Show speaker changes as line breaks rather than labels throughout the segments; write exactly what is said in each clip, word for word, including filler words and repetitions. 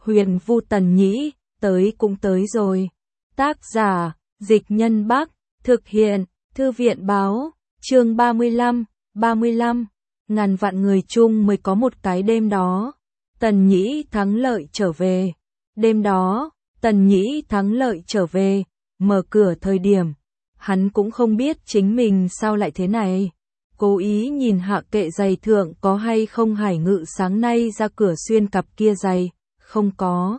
Huyền Vu Tần Nhĩ, tới cũng tới rồi. Tác giả, Dịch Nhân Bắc, thực hiện, Thư viện Báo, chương ba mươi lăm, ba mươi lăm, ngàn vạn người chung mới có một cái đêm đó. Tần Nhĩ thắng lợi trở về. Đêm đó, Tần Nhĩ thắng lợi trở về, mở cửa thời điểm. Hắn cũng không biết chính mình sao lại thế này. Cố ý nhìn hạ kệ giày thượng có hay không Hải Ngự sáng nay ra cửa xuyên cặp kia giày, không có.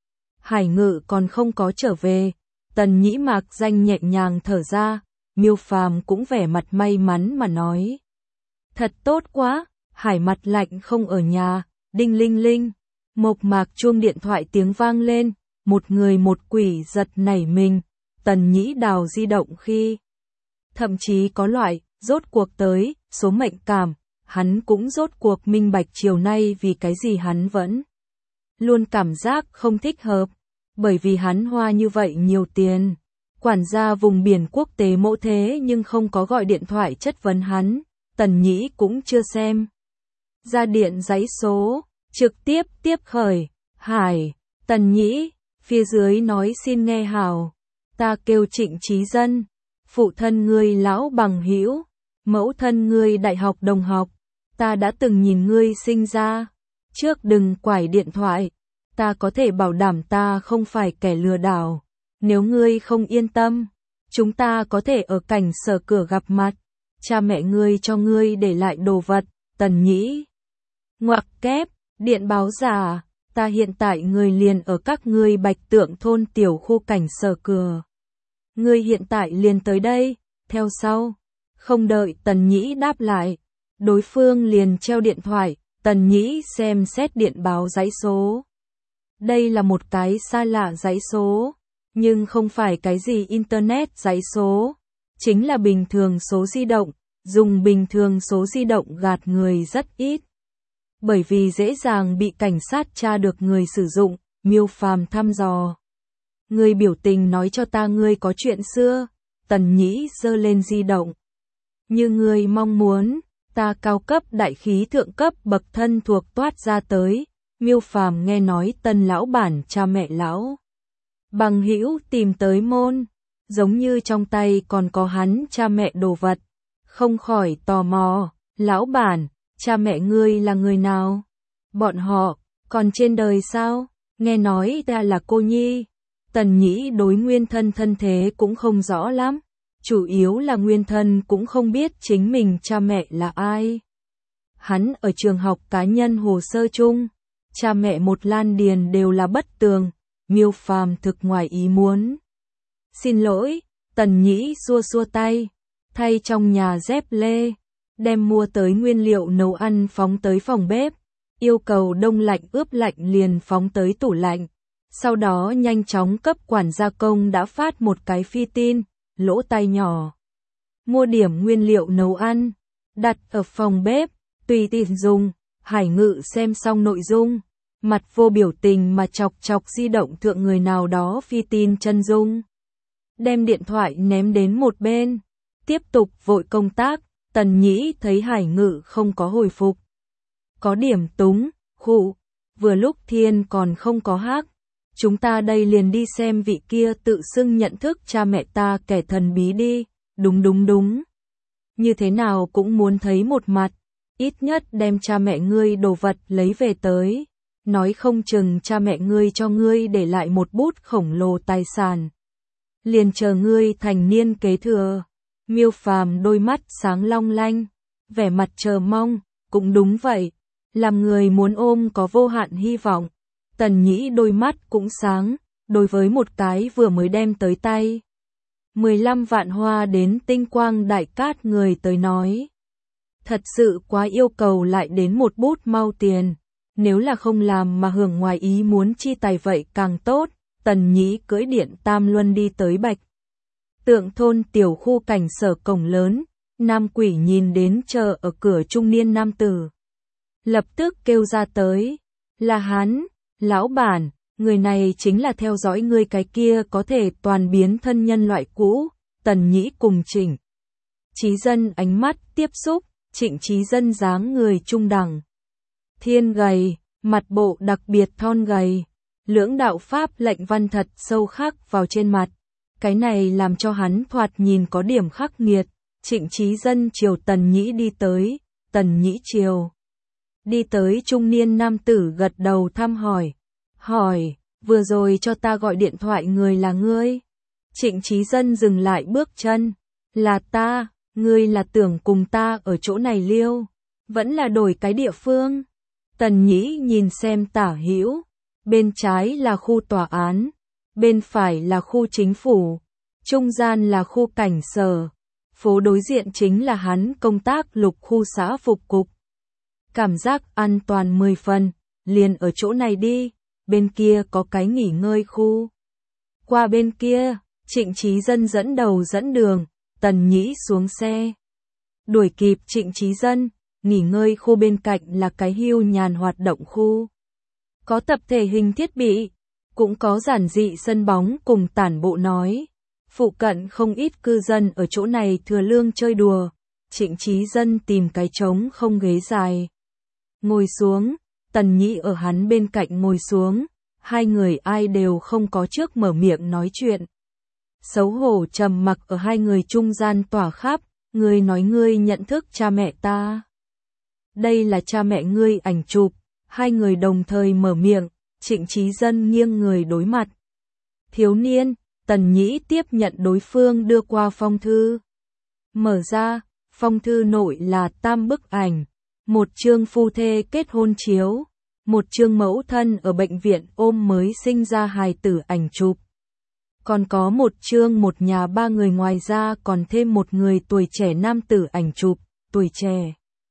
Hải Ngự còn không có trở về. Tần Nhĩ mạc danh nhẹ nhàng thở ra, Miêu Phàm cũng vẻ mặt may mắn mà nói. Thật tốt quá, Hải Mặt Lạnh không ở nhà, đinh linh linh. Mộc mạc chuông điện thoại tiếng vang lên, một người một quỷ giật nảy mình. Tần Nhĩ đào di động khi. Thậm chí có loại, rốt cuộc tới, số mệnh cảm, hắn cũng rốt cuộc minh bạch chiều nay vì cái gì hắn vẫn luôn cảm giác không thích hợp, bởi vì hắn hoa như vậy nhiều tiền. Quản gia vùng biển quốc tế mẫu thế nhưng không có gọi điện thoại chất vấn hắn, Tần Nhĩ cũng chưa xem. Ra điện giấy số, trực tiếp tiếp khởi, Hải, Tần Nhĩ, phía dưới nói xin nghe hào, ta kêu Trịnh Chí Dân, phụ thân ngươi lão bằng hữu, mẫu thân ngươi đại học đồng học, ta đã từng nhìn ngươi sinh ra, trước đừng quải điện thoại, ta có thể bảo đảm ta không phải kẻ lừa đảo, nếu ngươi không yên tâm, chúng ta có thể ở cảnh sở cửa gặp mặt, cha mẹ ngươi cho ngươi để lại đồ vật, Tần Nhĩ. Ngoặc kép, điện báo giả, ta hiện tại người liền ở các ngươi Bạch Tượng thôn tiểu khu cảnh sở cửa. Ngươi hiện tại liền tới đây, theo sau. Không đợi Tần Nhĩ đáp lại, đối phương liền treo điện thoại, Tần Nhĩ xem xét điện báo dãy số. Đây là một cái xa lạ dãy số, nhưng không phải cái gì internet dãy số, chính là bình thường số di động, dùng bình thường số di động gạt người rất ít. Bởi vì dễ dàng bị cảnh sát tra được người sử dụng, Miêu Phàm thăm dò. Ngươi biểu tình nói cho ta ngươi có chuyện xưa, Tần Nhĩ giơ lên di động. Như ngươi mong muốn, ta cao cấp đại khí thượng cấp bậc thân thuộc toát ra tới, Miêu Phàm nghe nói Tân lão bản cha mẹ lão bằng hữu tìm tới môn, giống như trong tay còn có hắn cha mẹ đồ vật, không khỏi tò mò, lão bản, cha mẹ ngươi là người nào? Bọn họ, còn trên đời sao? Nghe nói ta là cô nhi. Tần Nhĩ đối nguyên thân thân thế cũng không rõ lắm, chủ yếu là nguyên thân cũng không biết chính mình cha mẹ là ai. Hắn ở trường học cá nhân hồ sơ chung, cha mẹ một Lan Điền đều là bất tường, Miêu Phàm thực ngoài ý muốn. Xin lỗi, Tần Nhĩ xua xua tay, thay trong nhà dép lê, đem mua tới nguyên liệu nấu ăn phóng tới phòng bếp, yêu cầu đông lạnh ướp lạnh liền phóng tới tủ lạnh. Sau đó nhanh chóng cấp quản gia công đã phát một cái phi tin, lỗ tai nhỏ. Mua điểm nguyên liệu nấu ăn, đặt ở phòng bếp, tùy tiện dùng. Hải Ngự xem xong nội dung, mặt vô biểu tình mà chọc chọc di động thượng người nào đó phi tin chân dung. Đem điện thoại ném đến một bên, tiếp tục vội công tác, Tần Nhĩ thấy Hải Ngự không có hồi phục. Có điểm túng, khụ, vừa lúc thiên còn không có hắc. Chúng ta đây liền đi xem vị kia tự xưng nhận thức cha mẹ ta kẻ thần bí đi, đúng đúng đúng. Như thế nào cũng muốn thấy một mặt, ít nhất đem cha mẹ ngươi đồ vật lấy về tới, nói không chừng cha mẹ ngươi cho ngươi để lại một bút khổng lồ tài sản. Liền chờ ngươi thành niên kế thừa. Miêu Phàm đôi mắt sáng long lanh, vẻ mặt chờ mong, cũng đúng vậy, làm người muốn ôm có vô hạn hy vọng. Tần Nhĩ đôi mắt cũng sáng, đối với một cái vừa mới đem tới tay. mười lăm vạn hoa đến tinh quang đại cát người tới nói. Thật sự quá yêu cầu lại đến một bút mau tiền, nếu là không làm mà hưởng ngoài ý muốn chi tài vậy càng tốt. Tần Nhĩ cưỡi điện tam luân đi tới Bạch Tượng thôn tiểu khu cảnh sở cổng lớn, nam quỷ nhìn đến chờ ở cửa trung niên nam tử. Lập tức kêu ra tới, là hắn. Lão bản, người này chính là theo dõi ngươi cái kia có thể toàn biến thân nhân loại cũ. Tần Nhĩ cùng Trịnh Chí Dân ánh mắt tiếp xúc, Trịnh Chí Dân dáng người trung đẳng, thiên gầy, mặt bộ đặc biệt thon gầy, lưỡng đạo pháp lệnh văn thật sâu khắc vào trên mặt. Cái này làm cho hắn thoạt nhìn có điểm khắc nghiệt. Trịnh Chí Dân chiều Tần Nhĩ đi tới, Tần Nhĩ chiều. Đi tới trung niên nam tử gật đầu thăm hỏi. Hỏi, vừa rồi cho ta gọi điện thoại người là ngươi. Trịnh Chí Dân dừng lại bước chân. Là ta, ngươi là tưởng cùng ta ở chỗ này liêu. Vẫn là đổi cái địa phương. Tần Nhĩ nhìn xem tả hữu. Bên trái là khu tòa án. Bên phải là khu chính phủ. Trung gian là khu cảnh sở. Phố đối diện chính là hắn công tác lục khu xã phục cục. Cảm giác an toàn mười phần, liền ở chỗ này đi, bên kia có cái nghỉ ngơi khu. Qua bên kia, Trịnh Chí Dân dẫn đầu dẫn đường, Tần Nhĩ xuống xe. Đuổi kịp Trịnh Chí Dân, nghỉ ngơi khu bên cạnh là cái hưu nhàn hoạt động khu. Có tập thể hình thiết bị, cũng có giản dị sân bóng cùng tản bộ nói. Phụ cận không ít cư dân ở chỗ này thừa lương chơi đùa. Trịnh Chí Dân tìm cái trống không ghế dài. Ngồi xuống, Tần Nhĩ ở hắn bên cạnh ngồi xuống. Hai người ai đều không có trước mở miệng nói chuyện. Xấu hổ trầm mặc ở hai người trung gian tỏa khắp. Ngươi nói ngươi nhận thức cha mẹ ta. Đây là cha mẹ ngươi ảnh chụp. Hai người đồng thời mở miệng. Trịnh Chí Dân nghiêng người đối mặt. Thiếu niên. Tần Nhĩ tiếp nhận đối phương đưa qua phong thư. Mở ra, phong thư nội là tam bức ảnh. Một chương phu thê kết hôn chiếu. Một chương mẫu thân ở bệnh viện ôm mới sinh ra hài tử ảnh chụp. Còn có một chương một nhà ba người, ngoài ra còn thêm một người tuổi trẻ nam tử ảnh chụp. Tuổi trẻ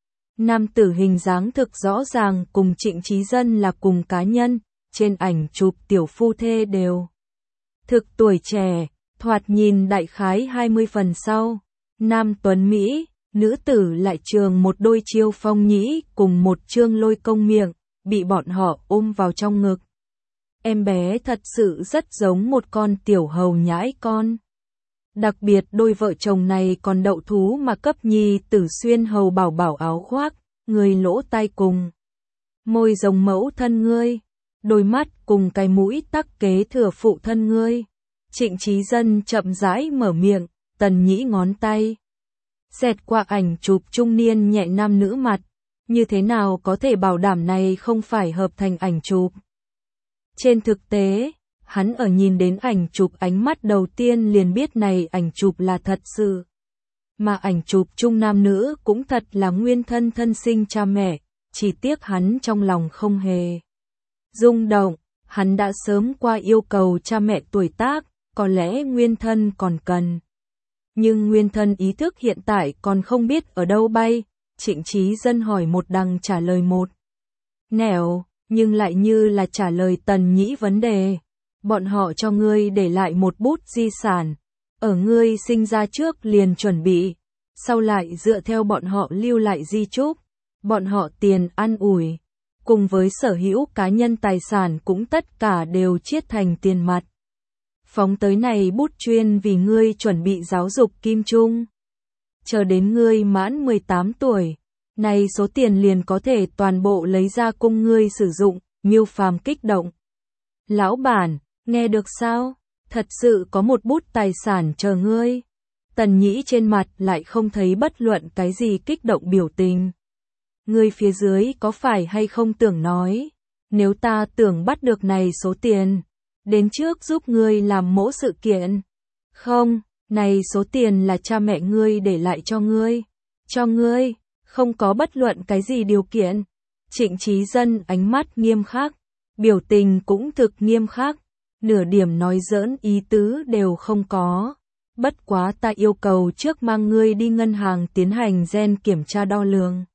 nam tử hình dáng thực rõ ràng cùng Trịnh Chí Dân là cùng cá nhân. Trên ảnh chụp tiểu phu thê đều thực tuổi trẻ, thoạt nhìn đại khái hai mươi phần sau. Nam tuấn Mỹ, nữ tử lại trường một đôi chiêu phong nhĩ cùng một chương lôi công miệng, bị bọn họ ôm vào trong ngực. Em bé thật sự rất giống một con tiểu hầu nhãi con. Đặc biệt đôi vợ chồng này còn đậu thú mà cấp nhi tử xuyên hầu bảo bảo áo khoác, người lỗ tai cùng. Môi giống mẫu thân ngươi. Đôi mắt cùng cái mũi tắc kế thừa phụ thân ngươi. Trịnh Chí Dân chậm rãi mở miệng, Tần Nhĩ ngón tay. Xẹt qua ảnh chụp trung niên nhẹ nam nữ mặt. Như thế nào có thể bảo đảm này không phải hợp thành ảnh chụp? Trên thực tế, hắn ở nhìn đến ảnh chụp ánh mắt đầu tiên liền biết này ảnh chụp là thật sự. Mà ảnh chụp trung nam nữ cũng thật là nguyên thân thân sinh cha mẹ, chỉ tiếc hắn trong lòng không hề rung động, hắn đã sớm qua yêu cầu cha mẹ tuổi tác, có lẽ nguyên thân còn cần. Nhưng nguyên thân ý thức hiện tại còn không biết ở đâu bay, Trịnh Chí Dân hỏi một đằng trả lời một nẻo, nhưng lại như là trả lời Tần Nhĩ vấn đề. Bọn họ cho ngươi để lại một bút di sản, ở ngươi sinh ra trước liền chuẩn bị, sau lại dựa theo bọn họ lưu lại di chúc, bọn họ tiền ăn ủi cùng với sở hữu cá nhân tài sản cũng tất cả đều chiết thành tiền mặt. Phóng tới này bút chuyên vì ngươi chuẩn bị giáo dục kim trung. Chờ đến ngươi mãn mười tám tuổi, này số tiền liền có thể toàn bộ lấy ra cung ngươi sử dụng, Miêu Phàm kích động. Lão bản, nghe được sao? Thật sự có một bút tài sản chờ ngươi. Tần Nhĩ trên mặt lại không thấy bất luận cái gì kích động biểu tình. Ngươi phía dưới có phải hay không tưởng nói, nếu ta tưởng bắt được này số tiền, đến trước giúp ngươi làm mẫu sự kiện. Không, này số tiền là cha mẹ ngươi để lại cho ngươi. Cho ngươi, không có bất luận cái gì điều kiện. Trịnh Chí Dân ánh mắt nghiêm khắc, biểu tình cũng thực nghiêm khắc, nửa điểm nói giỡn ý tứ đều không có. Bất quá ta yêu cầu trước mang ngươi đi ngân hàng tiến hành gen kiểm tra đo lường.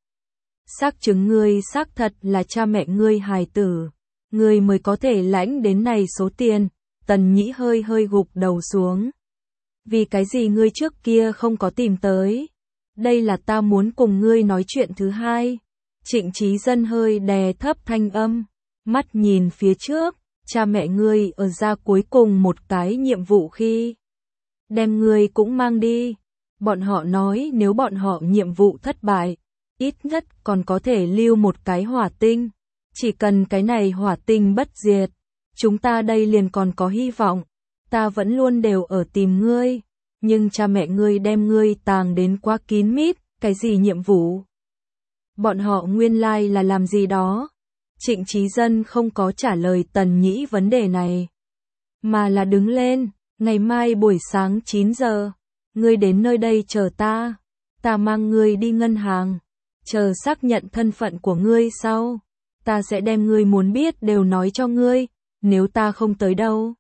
Xác chứng ngươi xác thật là cha mẹ ngươi hài tử, ngươi mới có thể lãnh đến này số tiền. Tần Nhĩ hơi hơi gục đầu xuống. Vì cái gì ngươi trước kia không có tìm tới? Đây là ta muốn cùng ngươi nói chuyện thứ hai. Trịnh Chí Dân hơi đè thấp thanh âm, mắt nhìn phía trước, cha mẹ ngươi ở ra cuối cùng một cái nhiệm vụ khi đem ngươi cũng mang đi. Bọn họ nói nếu bọn họ nhiệm vụ thất bại, ít nhất còn có thể lưu một cái hỏa tinh. Chỉ cần cái này hỏa tinh bất diệt, chúng ta đây liền còn có hy vọng, ta vẫn luôn đều ở tìm ngươi, nhưng cha mẹ ngươi đem ngươi tàng đến quá kín mít, cái gì nhiệm vụ? Bọn họ nguyên lai là làm gì đó? Trịnh Chí Dân không có trả lời Tần Nhĩ vấn đề này, mà là đứng lên, ngày mai buổi sáng chín giờ, ngươi đến nơi đây chờ ta, ta mang ngươi đi ngân hàng, chờ xác nhận thân phận của ngươi sau, ta sẽ đem ngươi muốn biết đều nói cho ngươi, nếu ta không tới đâu.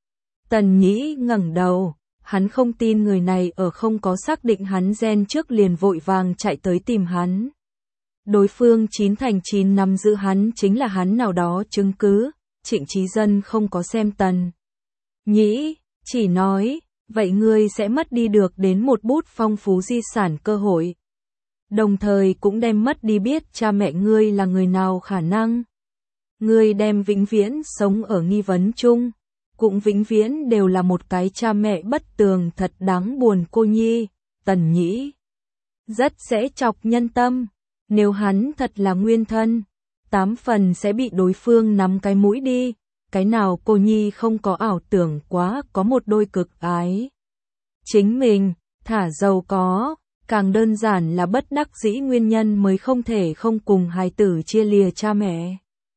Tần Nhĩ ngẩng đầu, hắn không tin người này ở không có xác định hắn gen trước liền vội vàng chạy tới tìm hắn. Đối phương chín thành chín nắm giữ hắn chính là hắn nào đó chứng cứ, Trịnh Chí Dân không có xem Tần Nhĩ, chỉ nói, vậy ngươi sẽ mất đi được đến một bút phong phú di sản cơ hội. Đồng thời cũng đem mất đi biết cha mẹ ngươi là người nào khả năng. Ngươi đem vĩnh viễn sống ở nghi vấn chung, cũng vĩnh viễn đều là một cái cha mẹ bất tường thật đáng buồn cô nhi. Tần Nhĩ rất dễ chọc nhân tâm, nếu hắn thật là nguyên thân, tám phần sẽ bị đối phương nắm cái mũi đi, cái nào cô nhi không có ảo tưởng quá có một đôi cực ái. Chính mình, thả giàu có, càng đơn giản là bất đắc dĩ nguyên nhân mới không thể không cùng hài tử chia lìa cha mẹ.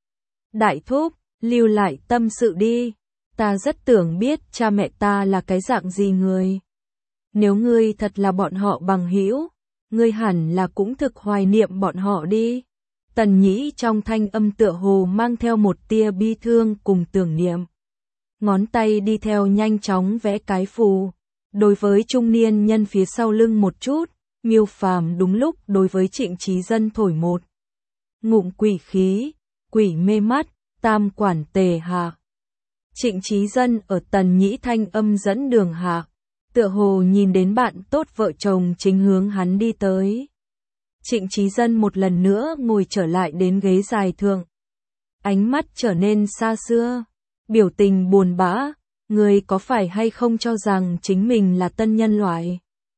Đại thúc, lưu lại tâm sự đi, ta rất tưởng biết cha mẹ ta là cái dạng gì người. Nếu ngươi thật là bọn họ bằng hữu, ngươi hẳn là cũng thực hoài niệm bọn họ đi. Tần Nhĩ trong thanh âm tựa hồ mang theo một tia bi thương cùng tưởng niệm. Ngón tay đi theo nhanh chóng vẽ cái phù. Đối với trung niên nhân phía sau lưng một chút, Miêu Phàm đúng lúc đối với Trịnh Chí Dân thổi một ngụm quỷ khí, quỷ mê mắt, tam quản tề hạ. Trịnh Chí Dân ở Tần Nhĩ thanh âm dẫn đường hạ, tựa hồ nhìn đến bạn tốt vợ chồng chính hướng hắn đi tới. Trịnh Chí Dân một lần nữa ngồi trở lại đến ghế dài thượng. Ánh mắt trở nên xa xưa, biểu tình buồn bã, người có phải hay không cho rằng chính mình là tân nhân loại?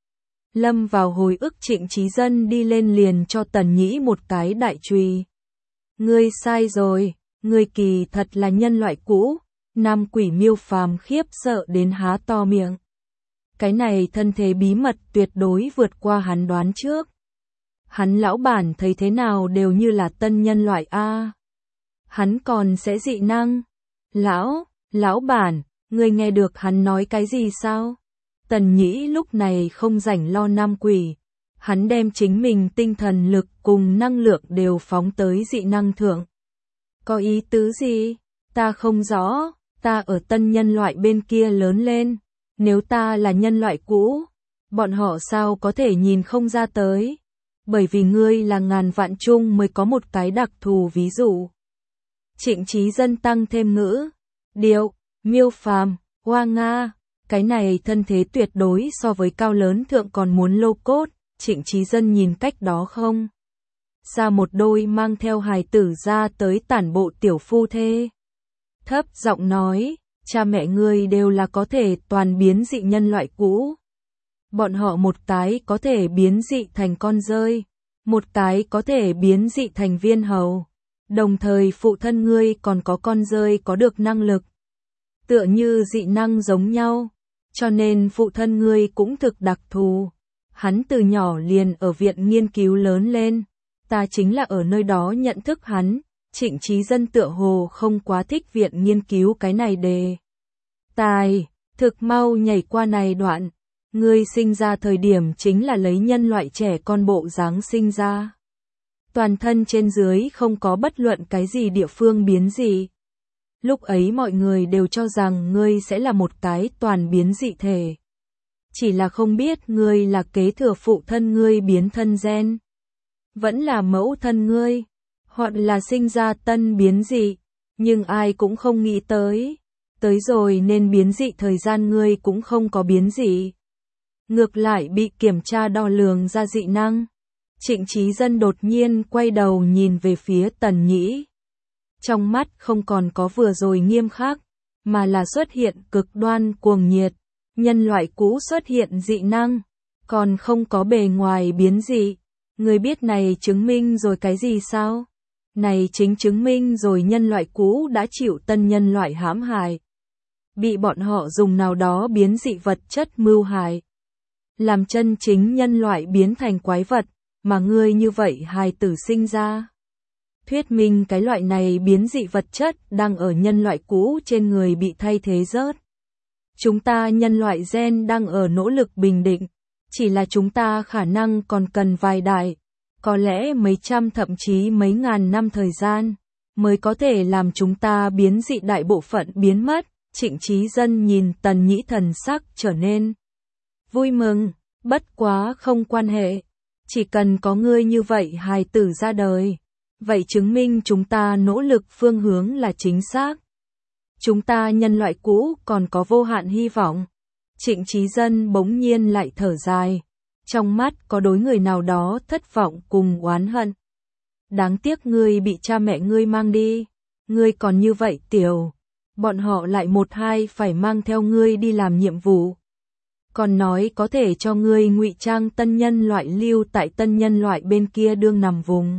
Lâm vào hồi ức Trịnh Chí Dân đi lên liền cho Tần Nhĩ một cái đại chùy. Ngươi sai rồi, ngươi kỳ thật là nhân loại cũ. Nam quỷ Miêu Phàm khiếp sợ đến há to miệng. Cái này thân thế bí mật tuyệt đối vượt qua hắn đoán trước. Hắn lão bản thấy thế nào đều như là tân nhân loại A. Hắn còn sẽ dị năng. Lão, lão bản, ngươi nghe được hắn nói cái gì sao? Tần Nhĩ lúc này không rảnh lo nam quỷ. Hắn đem chính mình tinh thần lực cùng năng lượng đều phóng tới dị năng thượng. Có ý tứ gì? Ta không rõ, ta ở tân nhân loại bên kia lớn lên. Nếu ta là nhân loại cũ, bọn họ sao có thể nhìn không ra tới? Bởi vì ngươi là ngàn vạn chung mới có một cái đặc thù ví dụ. Trịnh Chí Dân tăng thêm ngữ, điệu, Miêu Phàm, Hoa Nga, cái này thân thế tuyệt đối so với cao lớn thượng còn muốn lô cốt. Trịnh Chí Dân nhìn cách đó không xa một đôi mang theo hài tử ra tới tản bộ tiểu phu thê. Thấp giọng nói, cha mẹ ngươi đều là có thể toàn biến dị nhân loại cũ. Bọn họ một cái có thể biến dị thành con rơi, một cái có thể biến dị thành viên hầu. Đồng thời phụ thân ngươi còn có con rơi có được năng lực. Tựa như dị năng giống nhau, cho nên phụ thân ngươi cũng thực đặc thù. Hắn từ nhỏ liền ở viện nghiên cứu lớn lên, ta chính là ở nơi đó nhận thức hắn. Trịnh Chí Dân tựa hồ không quá thích viện nghiên cứu cái này đề tài, thực mau nhảy qua này đoạn. Ngươi sinh ra thời điểm chính là lấy nhân loại trẻ con bộ dáng sinh ra. Toàn thân trên dưới không có bất luận cái gì địa phương biến dị. Lúc ấy mọi người đều cho rằng ngươi sẽ là một cái toàn biến dị thể. Chỉ là không biết ngươi là kế thừa phụ thân ngươi biến thân gen, vẫn là mẫu thân ngươi, hoặc là sinh ra tân biến dị, nhưng ai cũng không nghĩ tới. Tới rồi nên biến dị thời gian ngươi cũng không có biến dị. Ngược lại bị kiểm tra đo lường ra dị năng. Trịnh Chí Dân đột nhiên quay đầu nhìn về phía Tần Nhĩ. Trong mắt không còn có vừa rồi nghiêm khắc, mà là xuất hiện cực đoan cuồng nhiệt. Nhân loại cũ xuất hiện dị năng, còn không có bề ngoài biến dị. Người biết này chứng minh rồi cái gì sao? Này chính chứng minh rồi nhân loại cũ đã chịu tân nhân loại hãm hại. Bị bọn họ dùng nào đó biến dị vật chất mưu hại. Làm chân chính nhân loại biến thành quái vật, mà ngươi như vậy hài tử sinh ra. Thuyết minh cái loại này biến dị vật chất đang ở nhân loại cũ trên người bị thay thế rớt. Chúng ta nhân loại gen đang ở nỗ lực bình định, chỉ là chúng ta khả năng còn cần vài đại, có lẽ mấy trăm thậm chí mấy ngàn năm thời gian, mới có thể làm chúng ta biến dị đại bộ phận biến mất. Trịnh Chí Dân nhìn Tần Nhĩ thần sắc trở nên vui mừng, bất quá không quan hệ, chỉ cần có ngươi như vậy hài tử ra đời, vậy chứng minh chúng ta nỗ lực phương hướng là chính xác. Chúng ta nhân loại cũ còn có vô hạn hy vọng. Trịnh Chí Dân bỗng nhiên lại thở dài, trong mắt có đối người nào đó thất vọng cùng oán hận. Đáng tiếc ngươi bị cha mẹ ngươi mang đi, ngươi còn như vậy tiểu, bọn họ lại một hai phải mang theo ngươi đi làm nhiệm vụ. Còn nói có thể cho ngươi ngụy trang tân nhân loại lưu tại tân nhân loại bên kia đương nằm vùng.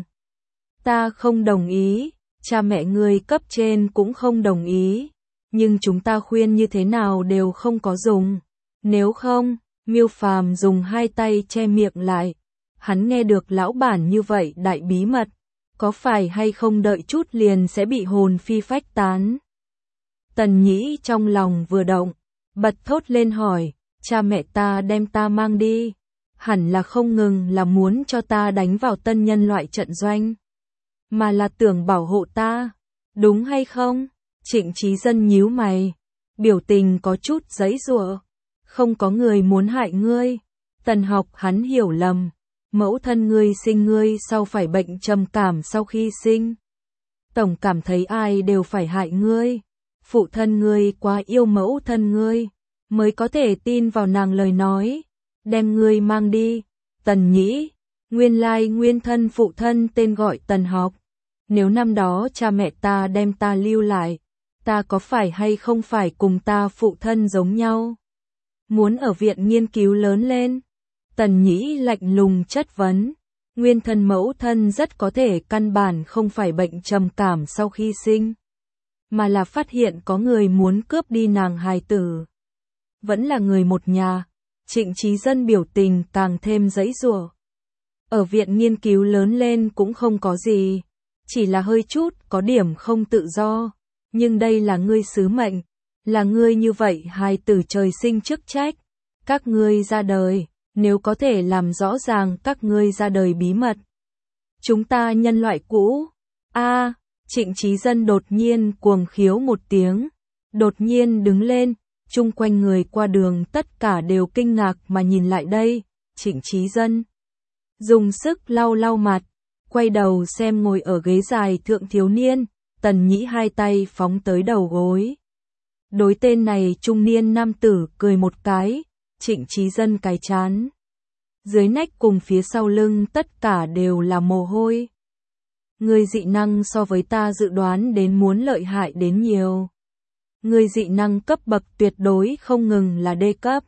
Ta không đồng ý, cha mẹ ngươi cấp trên cũng không đồng ý, nhưng chúng ta khuyên như thế nào đều không có dùng. Nếu không, Miêu Phàm dùng hai tay che miệng lại. Hắn nghe được lão bản như vậy đại bí mật, có phải hay không đợi chút liền sẽ bị hồn phi phách tán. Tần Nhĩ trong lòng vừa động, bật thốt lên hỏi, cha mẹ ta đem ta mang đi, hẳn là không ngừng là muốn cho ta đánh vào tân nhân loại trận doanh, mà là tưởng bảo hộ ta, đúng hay không? Trịnh Chí Dân nhíu mày, biểu tình có chút giãy giụa. Không có người muốn hại ngươi. Tần Học hắn hiểu lầm, mẫu thân ngươi sinh ngươi sau phải bệnh trầm cảm sau khi sinh. Tổng cảm thấy ai đều phải hại ngươi. Phụ thân ngươi quá yêu mẫu thân ngươi, mới có thể tin vào nàng lời nói, đem ngươi mang đi. Tần Nhĩ, nguyên lai nguyên thân phụ thân tên gọi Tần Học. Nếu năm đó cha mẹ ta đem ta lưu lại, ta có phải hay không phải cùng ta phụ thân giống nhau? Muốn ở viện nghiên cứu lớn lên? Tần Nhĩ lạnh lùng chất vấn. Nguyên thân mẫu thân rất có thể căn bản không phải bệnh trầm cảm sau khi sinh, mà là phát hiện có người muốn cướp đi nàng hài tử. Vẫn là người một nhà. Trịnh Chí Dân biểu tình càng thêm giãy giụa. Ở viện nghiên cứu lớn lên cũng không có gì, chỉ là hơi chút có điểm không tự do, nhưng đây là ngươi sứ mệnh, là ngươi như vậy hài tử trời sinh chức trách. Các ngươi ra đời, nếu có thể làm rõ ràng các ngươi ra đời bí mật, chúng ta nhân loại cũ. A, à, Trịnh Chí Dân đột nhiên cuồng khiếu một tiếng, đột nhiên đứng lên, chung quanh người qua đường tất cả đều kinh ngạc mà nhìn lại đây. Trịnh Chí Dân dùng sức lau lau mặt, quay đầu xem ngồi ở ghế dài thượng thiếu niên. Tần Nhĩ hai tay phóng tới đầu gối. Đối tên này trung niên nam tử cười một cái. Trịnh Chí Dân cái chán, dưới nách cùng phía sau lưng tất cả đều là mồ hôi. Ngươi dị năng so với ta dự đoán đến muốn lợi hại đến nhiều. Ngươi dị năng cấp bậc tuyệt đối không ngừng là D cấp.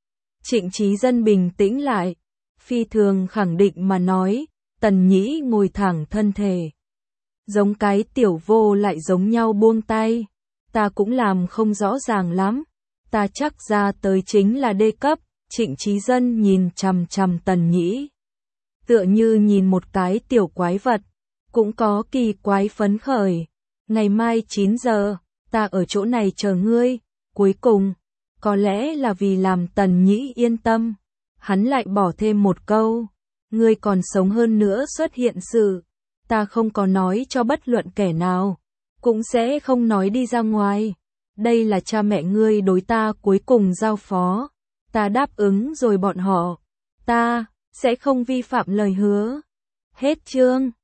Trịnh Chí Dân bình tĩnh lại, phi thường khẳng định mà nói. Tần Nhĩ ngồi thẳng thân thể, giống cái tiểu vô lại giống nhau buông tay. Ta cũng làm không rõ ràng lắm, ta chắc ra tới chính là D cấp. Trịnh Chí Dân nhìn chằm chằm Tần Nhĩ, tựa như nhìn một cái tiểu quái vật, cũng có kỳ quái phấn khởi. Ngày mai chín giờ, ta ở chỗ này chờ ngươi. Cuối cùng, có lẽ là vì làm Tần Nhĩ yên tâm, hắn lại bỏ thêm một câu, ngươi còn sống hơn nữa xuất hiện sự, ta không có nói cho bất luận kẻ nào, cũng sẽ không nói đi ra ngoài. Đây là cha mẹ ngươi đối ta cuối cùng giao phó, ta đáp ứng rồi bọn họ, ta sẽ không vi phạm lời hứa. Hết chương.